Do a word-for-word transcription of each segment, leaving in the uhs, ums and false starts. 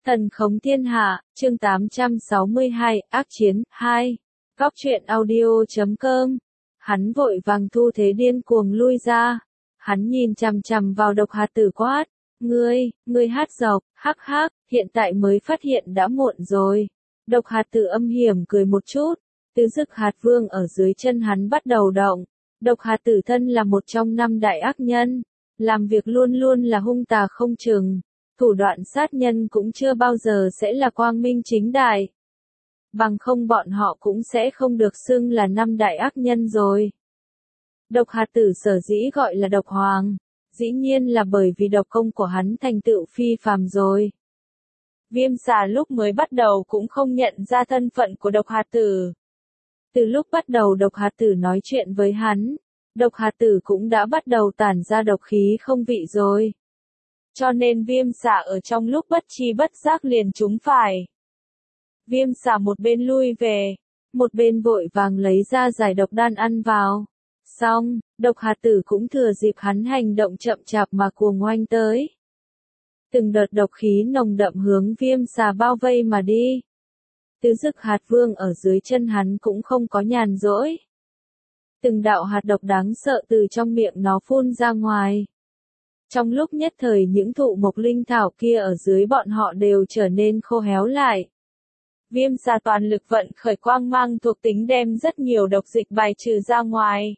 Thần khống thiên hạ, chương tám trăm sáu mươi hai, ác chiến, hai. Góc truyện audio chấm com. Hắn vội vàng thu thế điên cuồng lui ra. Hắn nhìn chằm chằm vào Độc Hạt Tử quát. Ngươi, ngươi hát dọc, hắc hắc, hiện tại mới phát hiện đã muộn rồi. Độc Hạt Tử âm hiểm cười một chút. Tứ Dực Hạt Vương ở dưới chân hắn bắt đầu động. Độc Hạt Tử thân là một trong năm đại ác nhân. Làm việc luôn luôn là hung tà không chừng. Thủ đoạn sát nhân cũng chưa bao giờ sẽ là quang minh chính đại. Bằng không bọn họ cũng sẽ không được xưng là năm đại ác nhân rồi. Độc Hạt Tử sở dĩ gọi là Độc Hoàng, dĩ nhiên là bởi vì độc công của hắn thành tựu phi phàm rồi. Viêm Xà lúc mới bắt đầu cũng không nhận ra thân phận của Độc Hạt Tử. Từ lúc bắt đầu Độc Hạt Tử nói chuyện với hắn, Độc Hạt Tử cũng đã bắt đầu tản ra độc khí không vị rồi. Cho nên Viêm Xà ở trong lúc bất tri bất giác liền trúng phải. Viêm Xà một bên lui về, một bên vội vàng lấy ra giải độc đan ăn vào. Xong, Độc Hạt Tử cũng thừa dịp hắn hành động chậm chạp mà cuồng oanh tới. Từng đợt độc khí nồng đậm hướng Viêm Xà bao vây mà đi. Tứ Dực Hạt Vương ở dưới chân hắn cũng không có nhàn rỗi. Từng đạo hạt độc đáng sợ từ trong miệng nó phun ra ngoài. Trong lúc nhất thời những thụ mộc linh thảo kia ở dưới bọn họ đều trở nên khô héo lại. Viêm Xà toàn lực vận khởi quang mang thuộc tính đem rất nhiều độc dịch bài trừ ra ngoài.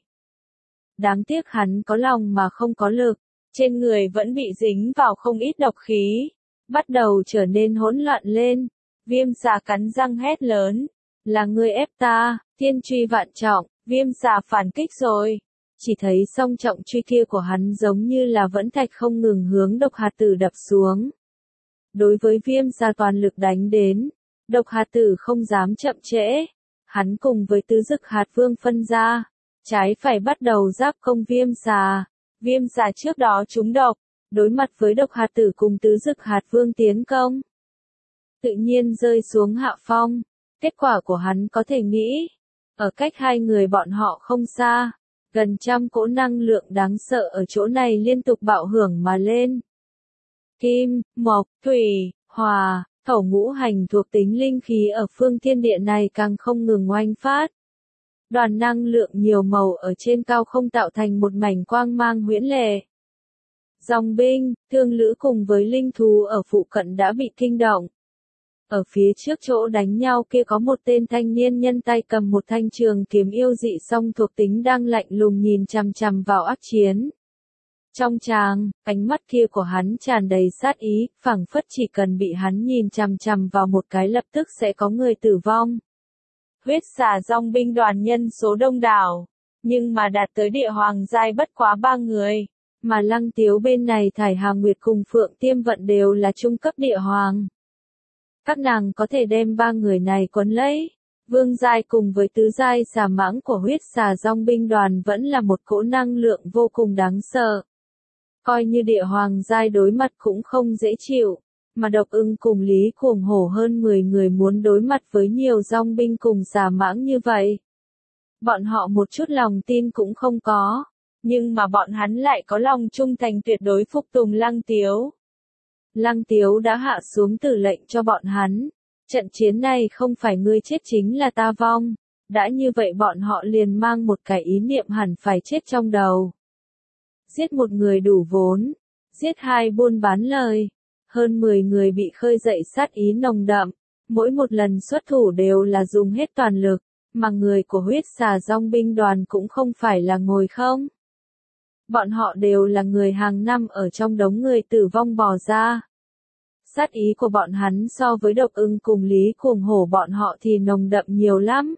Đáng tiếc hắn có lòng mà không có lực, trên người vẫn bị dính vào không ít độc khí, bắt đầu trở nên hỗn loạn lên. Viêm Xà cắn răng hét lớn, là ngươi ép ta, thiên truy vạn trọng. Viêm Xà phản kích rồi. Chỉ thấy song trọng truy kia của hắn giống như là vẫn thạch không ngừng hướng Độc Hạt Tử đập xuống. Đối với Viêm Xà toàn lực đánh đến, Độc Hạt Tử không dám chậm trễ. Hắn cùng với Tứ Dực Hạt Vương phân ra, trái phải bắt đầu giáp công Viêm Xà. Viêm Xà trước đó trúng độc, đối mặt với Độc Hạt Tử cùng Tứ Dực Hạt Vương tiến công, tự nhiên rơi xuống hạ phong. Kết quả của hắn có thể nghĩ, ở cách hai người bọn họ không xa, gần trăm cỗ năng lượng đáng sợ ở chỗ này liên tục bạo hưởng mà lên. Kim, mộc, thủy, hỏa, thổ ngũ hành thuộc tính linh khí ở phương thiên địa này càng không ngừng oanh phát. Đoàn năng lượng nhiều màu ở trên cao không tạo thành một mảnh quang mang huyễn lệ. Dòng binh, thương lữ cùng với linh thú ở phụ cận đã bị kinh động. Ở phía trước chỗ đánh nhau kia có một tên thanh niên nhân tay cầm một thanh trường kiếm yêu dị song thuộc tính đang lạnh lùng nhìn chằm chằm vào ác chiến. Trong tràng, ánh mắt kia của hắn tràn đầy sát ý, phảng phất chỉ cần bị hắn nhìn chằm chằm vào một cái lập tức sẽ có người tử vong. Huyết Xà dòng binh đoàn nhân số đông đảo, nhưng mà đạt tới địa hoàng giai bất quá ba người, mà Lăng Tiếu bên này Thải Hà Nguyệt cùng Phượng Tiêm Vận đều là trung cấp địa hoàng. Các nàng có thể đem ba người này quấn lấy. Vương giai cùng với tứ giai xà mãng của Huyết Xà dòng binh đoàn vẫn là một cỗ năng lượng vô cùng đáng sợ. Coi như địa hoàng giai đối mặt cũng không dễ chịu, mà Độc Ưng cùng Lý Cuồng Hổ hơn mười người muốn đối mặt với nhiều dòng binh cùng xà mãng như vậy. Bọn họ một chút lòng tin cũng không có, nhưng mà bọn hắn lại có lòng trung thành tuyệt đối phục tùng Lăng Tiếu. Lăng Tiếu đã hạ xuống tử lệnh cho bọn hắn. Trận chiến này không phải ngươi chết chính là ta vong. Đã như vậy bọn họ liền mang một cái ý niệm hẳn phải chết trong đầu. Giết một người đủ vốn. Giết hai buôn bán lời. Hơn mười người bị khơi dậy sát ý nồng đậm. Mỗi một lần xuất thủ đều là dùng hết toàn lực. Mà người của Huyết Xà dòng binh đoàn cũng không phải là ngồi không. Bọn họ đều là người hàng năm ở trong đống người tử vong bò ra. Sát ý của bọn hắn so với Độc Ưng cùng Lý Cuồng Hổ bọn họ thì nồng đậm nhiều lắm.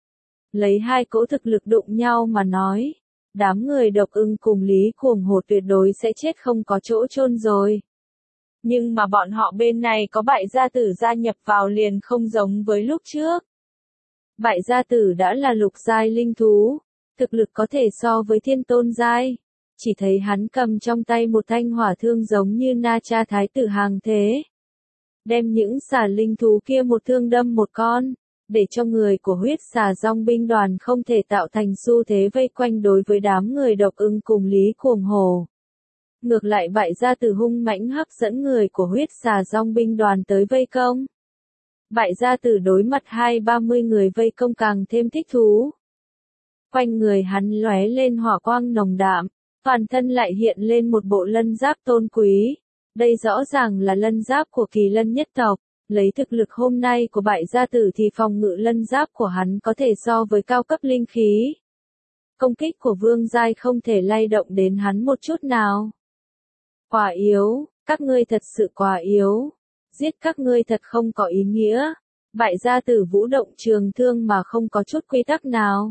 Lấy hai cỗ thực lực đụng nhau mà nói, đám người Độc Ưng cùng Lý Cuồng Hổ tuyệt đối sẽ chết không có chỗ chôn rồi. Nhưng mà bọn họ bên này có Bại Gia Tử gia nhập vào liền không giống với lúc trước. Bại Gia Tử đã là lục giai linh thú, thực lực có thể so với thiên tôn giai. Chỉ thấy hắn cầm trong tay một thanh hỏa thương giống như Na Cha Thái tử hàng thế. Đem những xà linh thú kia một thương đâm một con, để cho người của Huyết Xà dòng binh đoàn không thể tạo thành xu thế vây quanh đối với đám người Độc Ưng cùng Lý Cuồng Hổ. Ngược lại bại gia tử hung mãnh hấp dẫn người của huyết xà dòng binh đoàn tới vây công. Bại gia tử đối mặt hai ba mươi người vây công càng thêm thích thú. Quanh người hắn lóe lên hỏa quang nồng đạm, toàn thân lại hiện lên một bộ lân giáp tôn quý. Đây rõ ràng là lân giáp của kỳ lân nhất tộc, lấy thực lực hôm nay của bại gia tử thì phòng ngự lân giáp của hắn có thể so với cao cấp linh khí. Công kích của vương giai không thể lay động đến hắn một chút nào. Quá yếu, các ngươi thật sự quá yếu. Giết các ngươi thật không có ý nghĩa. Bại gia tử vũ động trường thương mà không có chút quy tắc nào.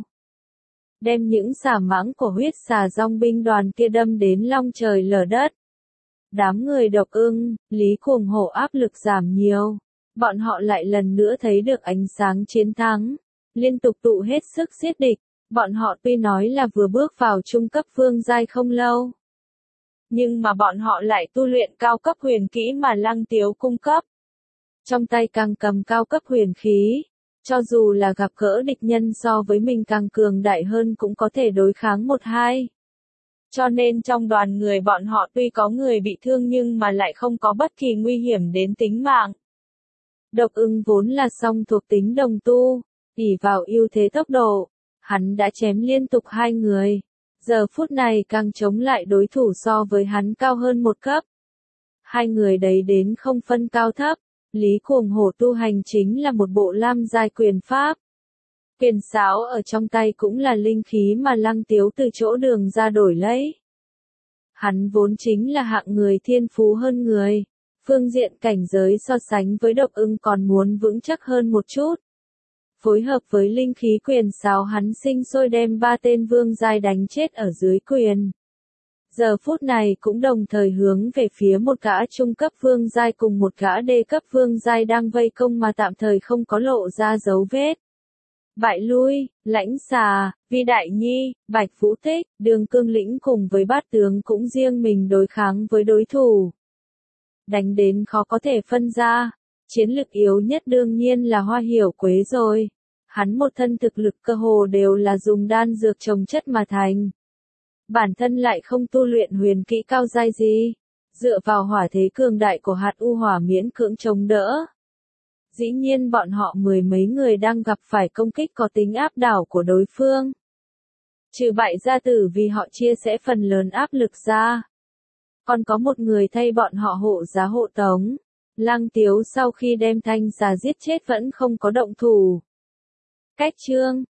Đem những xà mãng của huyết xà dòng binh đoàn kia đâm đến long trời lở đất. Đám người độc ưng, Lý Cuồng Hổ áp lực giảm nhiều. Bọn họ lại lần nữa thấy được ánh sáng chiến thắng. Liên tục tụ hết sức giết địch. Bọn họ tuy nói là vừa bước vào trung cấp vương giai không lâu. Nhưng mà bọn họ lại tu luyện cao cấp huyền kỹ mà Lăng Tiếu cung cấp. Trong tay càng cầm cao cấp huyền khí. Cho dù là gặp gỡ địch nhân so với mình càng cường đại hơn cũng có thể đối kháng một hai. Cho nên trong đoàn người bọn họ tuy có người bị thương nhưng mà lại không có bất kỳ nguy hiểm đến tính mạng. Độc ưng vốn là song thuộc tính đồng tu, ỷ vào ưu thế tốc độ, hắn đã chém liên tục hai người. Giờ phút này càng chống lại đối thủ so với hắn cao hơn một cấp. Hai người đấy đến không phân cao thấp. Lý Cuồng Hổ tu hành chính là một bộ lam giai quyền pháp. Quyền sáo ở trong tay cũng là linh khí mà Lăng Tiếu từ chỗ đường ra đổi lấy. Hắn vốn chính là hạng người thiên phú hơn người. Phương diện cảnh giới so sánh với độc ưng còn muốn vững chắc hơn một chút. Phối hợp với linh khí quyền sáo hắn sinh sôi đem ba tên vương giai đánh chết ở dưới quyền. Giờ phút này cũng đồng thời hướng về phía một gã trung cấp vương giai cùng một gã đê cấp vương giai đang vây công mà tạm thời không có lộ ra dấu vết. Bại lui, Lãnh Xà, Vi Đại Nhi, Bạch Vũ Tích, Đường Cương Lĩnh cùng với bát tướng cũng riêng mình đối kháng với đối thủ. Đánh đến khó có thể phân ra, chiến lực yếu nhất đương nhiên là Hoa Hiểu Quế rồi. Hắn một thân thực lực cơ hồ đều là dùng đan dược trồng chất mà thành. Bản thân lại không tu luyện huyền kỹ cao giai gì, dựa vào hỏa thế cường đại của hạt u hỏa miễn cưỡng chống đỡ. Dĩ nhiên bọn họ mười mấy người đang gặp phải công kích có tính áp đảo của đối phương. Trừ bại gia tử vì họ chia sẻ phần lớn áp lực ra. Còn có một người thay bọn họ hộ giá hộ tống. Lăng Tiếu sau khi đem thanh xà giết chết vẫn không có động thủ. Cách chương